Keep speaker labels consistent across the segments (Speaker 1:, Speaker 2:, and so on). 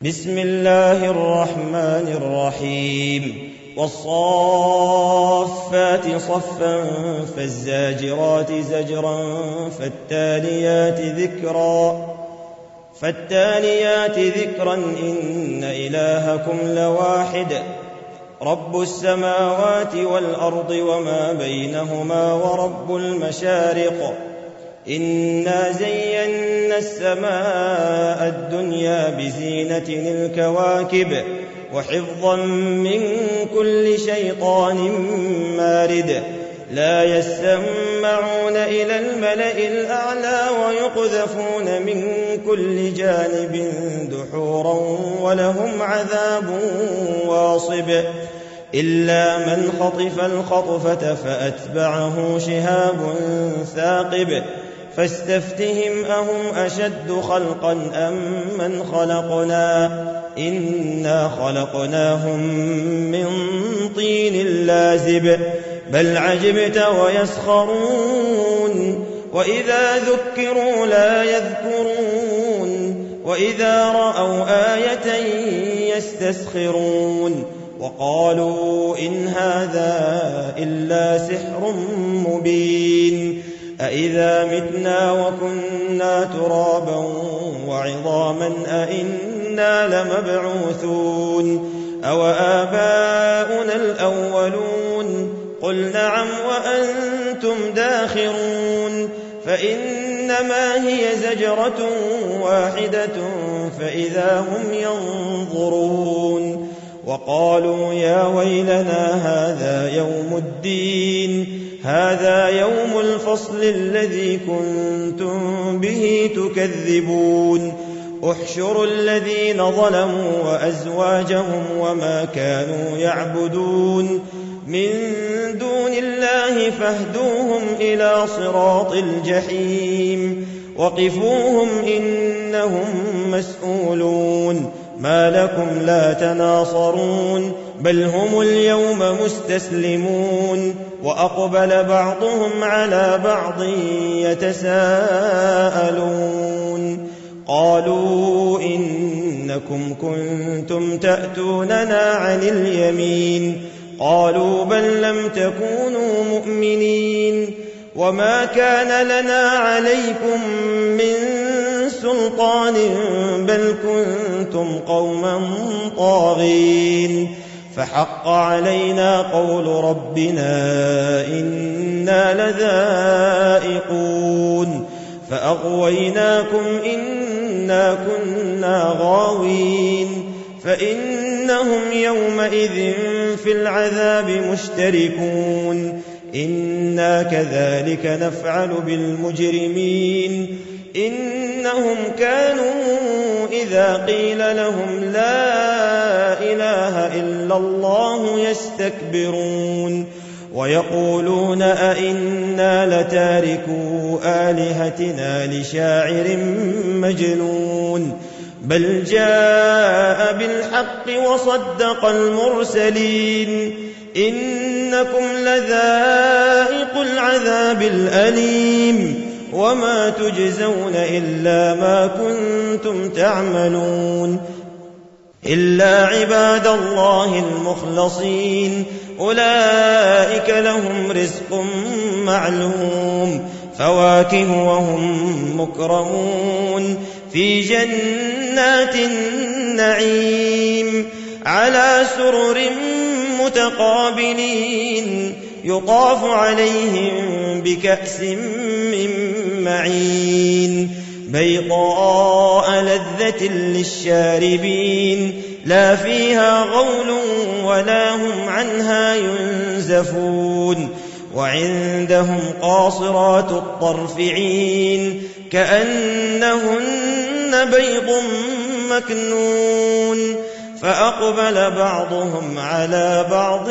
Speaker 1: بسم الله الرحمن الرحيم والصافات صفا فالزاجرات زجرا فالتاليات ذكرا إن إلهكم لواحد رب السماوات والأرض وما بينهما ورب المشارق إنا زينا السماء الدنيا بزينة الكواكب وحفظا من كل شيطان مارد لا يسمعون إلى الملأ الأعلى ويقذفون من كل جانب دحورا ولهم عذاب واصب إلا من خطف الخطفة فأتبعه شهاب ثاقب فاستفتهم أهم أشد خلقا أم من خلقنا إنا خلقناهم من طين لازب بل عجبت ويسخرون وإذا ذكروا لا يذكرون وإذا رأوا آية يستسخرون وقالوا إن هذا إلا سحر مبين أإذا متنا وكنا ترابا وعظاما أإنا لمبعوثون أو آباؤنا الأولون قل نعم وأنتم داخرون فإنما هي زجرة واحدة فإذا هم ينظرون وقالوا يا ويلنا هذا يوم الدين هذا يوم الفصل الذي كنتم به تكذبون احشروا الذين ظلموا وأزواجهم وما كانوا يعبدون من دون الله فاهدوهم إلى صراط الجحيم وقفوهم إنهم مسؤولون ما لكم لا تناصرون بل هم اليوم مستسلمون وأقبل بعضهم على بعض يتساءلون قالوا إنكم كنتم تأتوننا عن اليمين قالوا بل لم تكونوا مؤمنين وما كان لنا عليكم من سلطان بل كنتم قوما طاغين فحق علينا قول ربنا إنا لذائقون فأغويناكم إنا كنا غاوين فإنهم يومئذ في العذاب مشتركون إنا كذلك نفعل بالمجرمين إنهم كانوا إذا قيل لهم لا إله إلا الله يستكبرون ويقولون أئنا لتاركو آلهتنا لشاعر مجنون بل جاء بالحق وصدق المرسلين إنكم لذائق العذاب الأليم وما تجزون إلا ما كنتم تعملون إلا عباد الله المخلصين أولئك لهم رزق معلوم فواكه وهم مكرمون في جنات النعيم على سرر متقابلين يطاف عليهم بكأس من معين بيضاء لذة للشاربين لا فيها غول ولا هم عنها ينزفون وعندهم قاصرات الطرف عين كأنهن بيض مكنون فأقبل بعضهم على بعض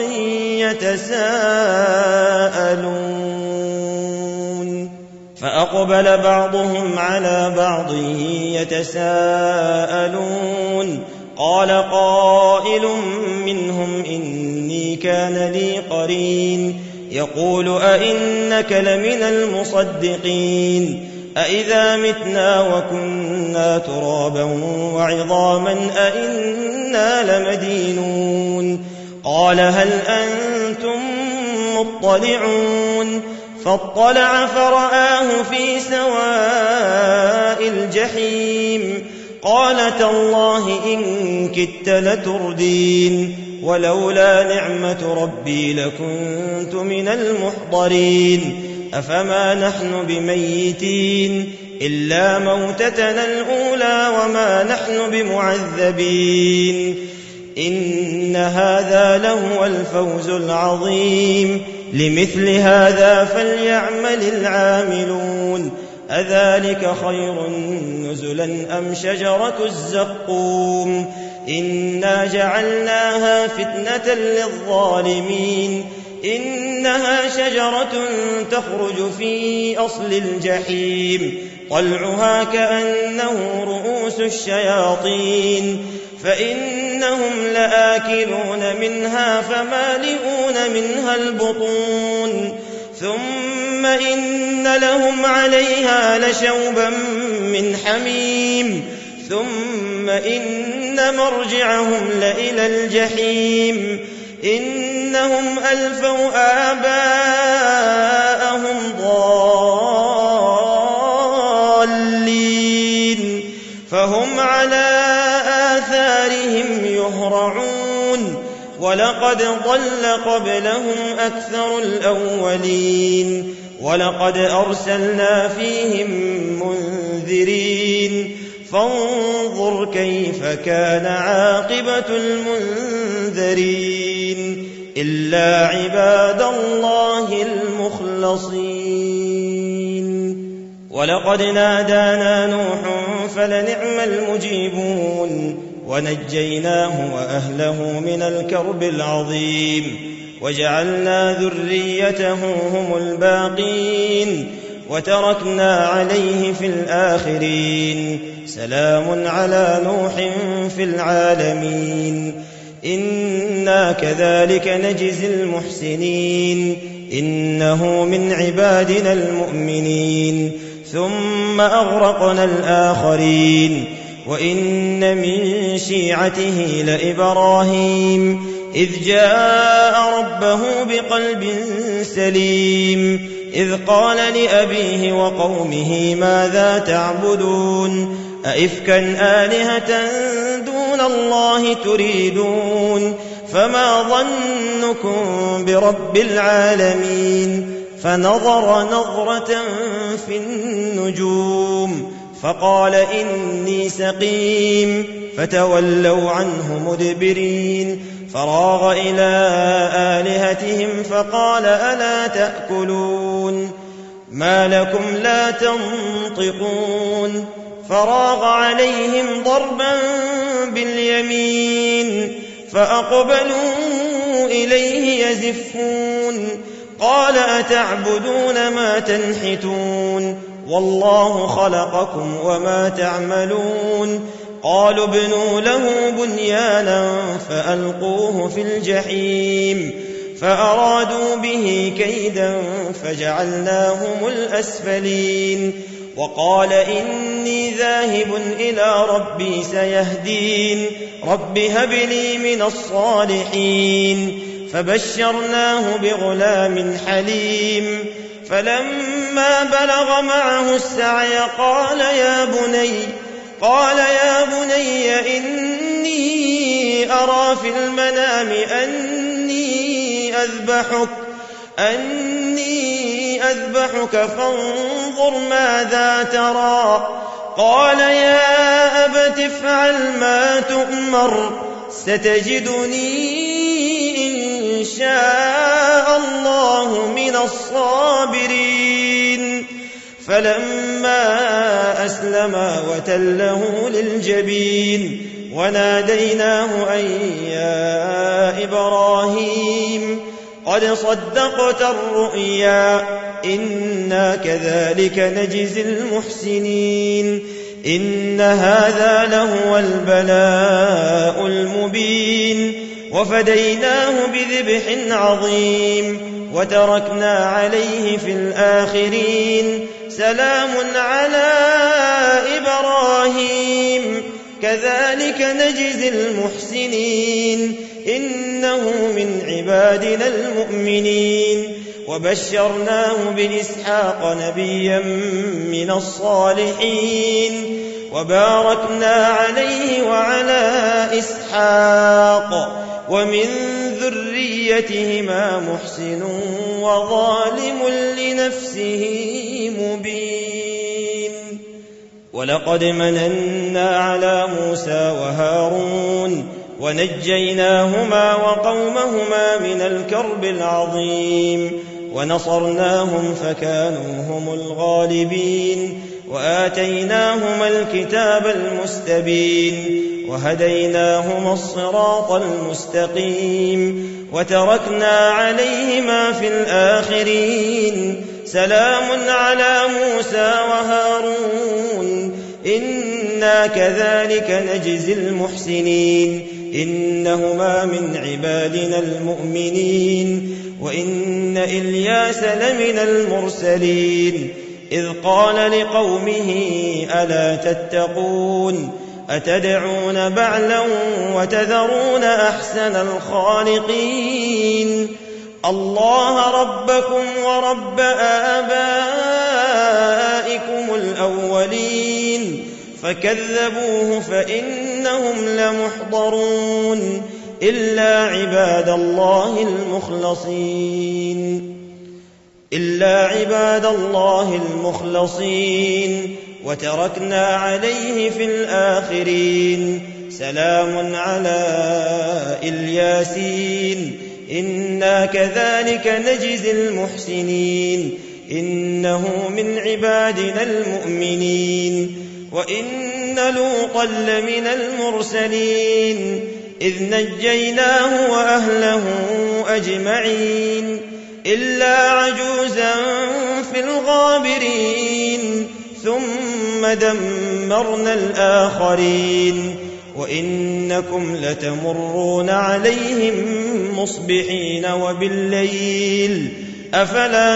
Speaker 1: يتساءلون قال قائل منهم إني كان لي قرين يقول أئنك لمن المصدقين أإذا متنا وكنا ترابا وعظاما أإنا لمدينون قال هل أنتم مطلعون فاطلع فرآه في سواء الجحيم قال تالله إن كدت لتردين ولولا نعمة ربي لكنت من المحضرين أفما نحن بميتين إلا موتتنا الأولى وما نحن بمعذبين إن هذا لهو الفوز العظيم لمثل هذا فليعمل العاملون أذلك خير نزلا أم شجرة الزقوم إنا جعلناها فتنة للظالمين إنها شجرة تخرج في أصل الجحيم طلعها كأنه رؤوس الشياطين فإنهم لآكلون منها فمالئون منها البطون ثم إن لهم عليها لشوبا من حميم ثم إن مرجعهم لإلى الجحيم إنهم ألفوا آباءهم ضالين فهم على آثارهم يهرعون ولقد ضل قبلهم أكثر الأولين ولقد أرسلنا فيهم منذرين فانظر كيف كان عاقبة المنذرين إلا عباد الله المخلصين ولقد نادانا نوح فلنعم المجيبون ونجيناه وأهله من الكرب العظيم وجعلنا ذريته هم الباقين وتركنا عليه في الآخرين سلام على نوح في العالمين إنا كذلك نجزي المحسنين إنه من عبادنا المؤمنين ثم أغرقنا الآخرين وإن من شيعته لإبراهيم إذ جاء ربه بقلب سليم إذ قال لأبيه وقومه ماذا تعبدون أئفكا آلهة دون الله تريدون فما ظنكم برب العالمين فنظر نظرة في النجوم فقال إني سقيم فتولوا عنه مدبرين فراغ إلى آلهتهم فقال ألا تأكلون ما لكم لا تنطقون فراغ عليهم ضربا باليمين فأقبلوا إليه يزفون قال أتعبدون ما تنحتون والله خلقكم وما تعملون قالوا ابنوا له بنيانا فألقوه في الجحيم فأرادوا به كيدا فجعلناهم الأسفلين وقال إني ذاهب إلى ربي سيهدين رب هب لي من الصالحين فبشرناه بغلام حليم فلما بلغ معه السعي قال يا بني إني أرى في المنام أني أذبحك فانظر ماذا ترى قال يا أبت افعل ما تؤمر ستجدني إن شاء الله من الصابرين فلما أسلما وتله للجبين وناديناه أن يا إبراهيم قد صدقت الرؤيا إنا كذلك نجزي المحسنين إن هذا لهو البلاء المبين وفديناه بذبح عظيم وتركنا عليه في الآخرين سلام على إبراهيم كذلك نجزي المحسنين إنه من عبادنا المؤمنين وبشرناه بإسحاق نبيا من الصالحين وباركنا عليه وعلى إسحاق ومن ذريتهما محسن وظالم لنفسه مبين ولقد مننا على موسى وهارون ونجيناهما وقومهما من الكرب العظيم ونصرناهم فكانوا هم الغالبين وآتيناهما الكتاب المستبين وهديناهما الصراط المستقيم وتركنا عليهما في الآخرين سلام على موسى وهارون إنا كذلك نجزي المحسنين إنهما من عبادنا المؤمنين وإن إلياس لمن المرسلين إذ قال لقومه ألا تتقون أتدعون بعلا وتذرون أحسن الخالقين الله ربكم ورب آبائكم الأولين فكذبوه فإنهم لمحضرون إلا عباد الله المخلصين وتركنا عليه في الآخرين سلام على الياسين إنا كذلك نجزي المحسنين إنه من عبادنا المؤمنين وإن لوطا لمن المرسلين إذ نجيناه وأهله أجمعين إلا عجوزا في الغابرين ثم دمرنا الآخرين وإنكم لتمرون عليهم مصبحين وبالليل أفلا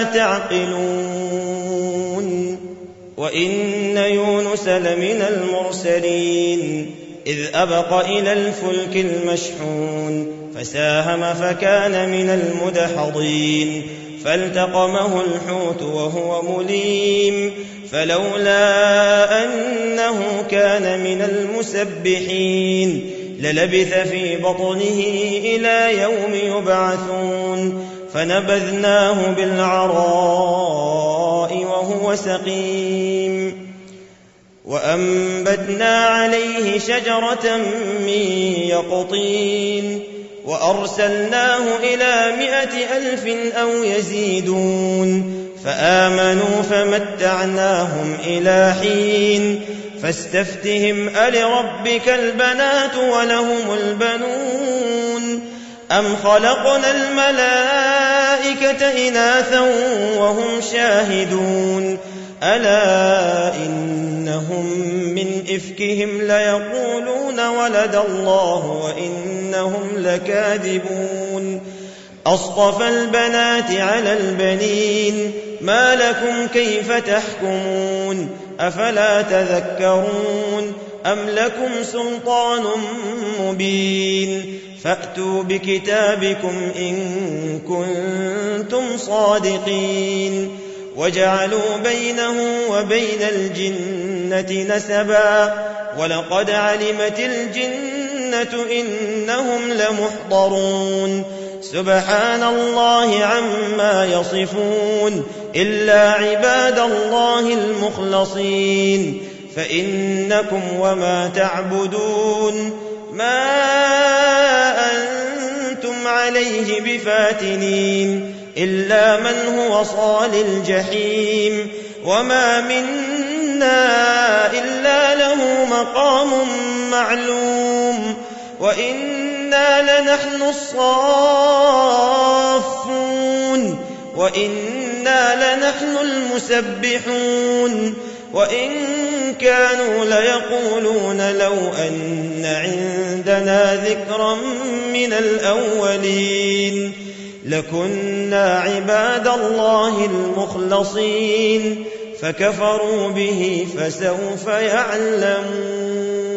Speaker 1: تعقلون وإن يونس لمن المرسلين إذ أبق إلى الفلك المشحون فساهم فكان من المدحضين فالتقمه الحوت وهو مليم فلولا أنه كان من المسبحين للبث في بطنه إلى يوم يبعثون فنبذناه بالعراء وهو سقيم وأنبتنا عليه شجرة من يقطين وأرسلناه إلى 100,000 أو يزيدون فآمنوا فمتعناهم إلى حين فاستفتهم ألربك البنات ولهم البنون أم خلقنا الملائكة إناثا وهم شاهدون ألا إنهم من إفكهم ليقولون ولد الله وإنهم لكاذبون أصطفى البنات على البنين ما لكم كيف تحكمون أفلا تذكرون أم لكم سلطان مبين فأتوا بكتابكم إن كنتم صادقين وجعلوا بينه وبين الجنة نسبا ولقد علمت الجنة إنهم لمحضرون سبحان الله عما يصفون إلا عباد الله المخلصين فإنكم وما تعبدون ما أنتم عليه بفاتنين إلا من هو صال الجحيم وما منا إلا له مقام معلوم وإنا لنحن الصافون وإنا لنحن المسبحون وإن كانوا ليقولون لو أن عندنا ذكرا من الأولين لكنا عباد الله المخلصين فكفروا به فسوف يعلمون.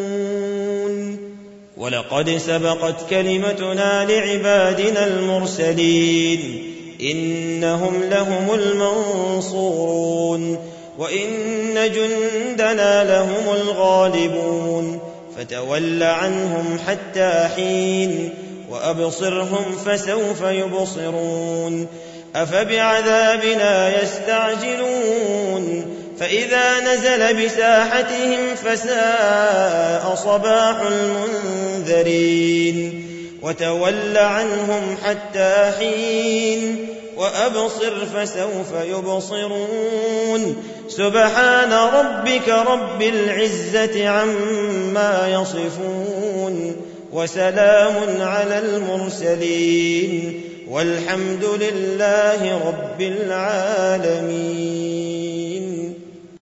Speaker 1: ولقد سبقت كلمتنا لعبادنا المرسلين إنهم لهم المنصورون وإن جندنا لهم الغالبون فتول عنهم حتى حين وأبصرهم فسوف يبصرون أفبعذابنا يستعجلون فإذا نزل بساحتهم فساء صباح المنذرين وتول عنهم حتى حين وأبصر فسوف يبصرون سبحان ربك رب العزة عما يصفون وسلام على المرسلين والحمد لله رب العالمين.